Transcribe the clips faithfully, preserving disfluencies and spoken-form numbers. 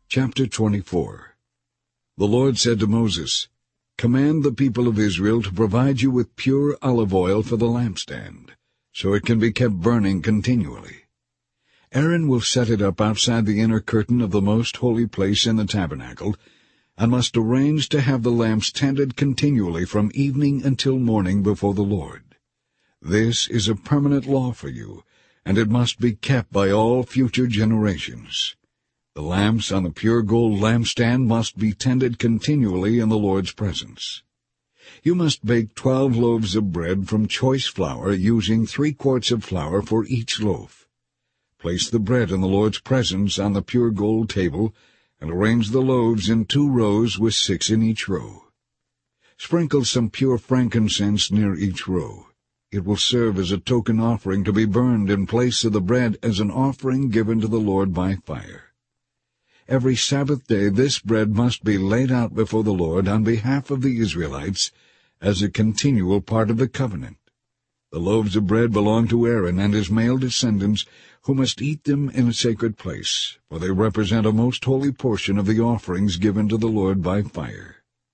Chapter twenty-four. The Lord said to Moses, "Command the people of Israel to provide you with pure olive oil for the lampstand, so it can be kept burning continually. Aaron will set it up outside the inner curtain of the most holy place in the tabernacle, and must arrange to have the lamps tended continually from evening until morning before the Lord. This is a permanent law for you, and it must be kept by all future generations. The lamps on the pure gold lampstand must be tended continually in the Lord's presence. You must bake twelve loaves of bread from choice flour, using three quarts of flour for each loaf. Place the bread in the Lord's presence on the pure gold table, and arrange the loaves in two rows with six in each row. Sprinkle some pure frankincense near each row. It will serve as a token offering to be burned in place of the bread as an offering given to the Lord by fire. Every Sabbath day this bread must be laid out before the Lord on behalf of the Israelites as a continual part of the covenant. The loaves of bread belong to Aaron and his male descendants, who must eat them in a sacred place, for they represent a most holy portion of the offerings given to the Lord by fire."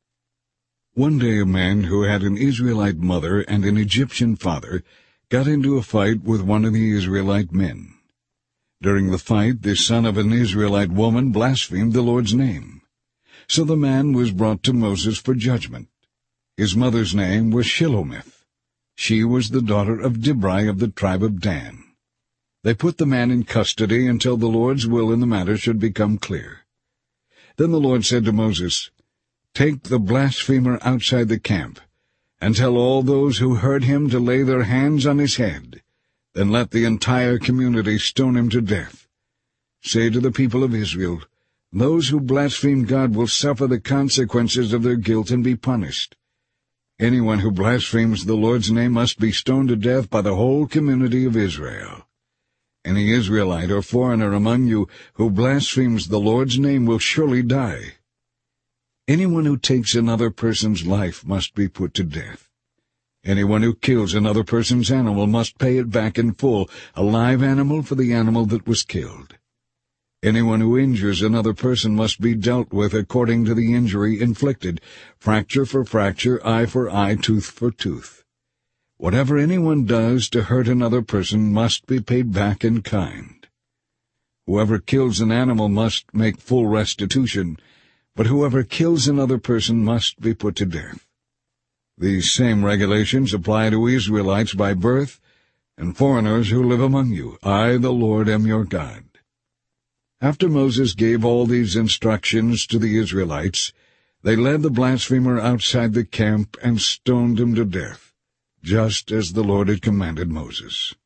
One day a man who had an Israelite mother and an Egyptian father got into a fight with one of the Israelite men. During the fight, the son of an Israelite woman blasphemed the Lord's name. So the man was brought to Moses for judgment. His mother's name was Shilomith. She was the daughter of Dibri of the tribe of Dan. They put the man in custody until the Lord's will in the matter should become clear. Then the Lord said to Moses, "Take the blasphemer outside the camp, and tell all those who heard him to lay their hands on his head. Then let the entire community stone him to death. Say to the people of Israel, 'Those who blaspheme God will suffer the consequences of their guilt and be punished. Anyone who blasphemes the Lord's name must be stoned to death by the whole community of Israel. Any Israelite or foreigner among you who blasphemes the Lord's name will surely die. Anyone who takes another person's life must be put to death. Anyone who kills another person's animal must pay it back in full, a live animal for the animal that was killed. Anyone who injures another person must be dealt with according to the injury inflicted, fracture for fracture, eye for eye, tooth for tooth. Whatever anyone does to hurt another person must be paid back in kind. Whoever kills an animal must make full restitution, but whoever kills another person must be put to death. These same regulations apply to Israelites by birth and foreigners who live among you. I, the Lord, am your God." After Moses gave all these instructions to the Israelites, they led the blasphemer outside the camp and stoned him to death, just as the Lord had commanded Moses.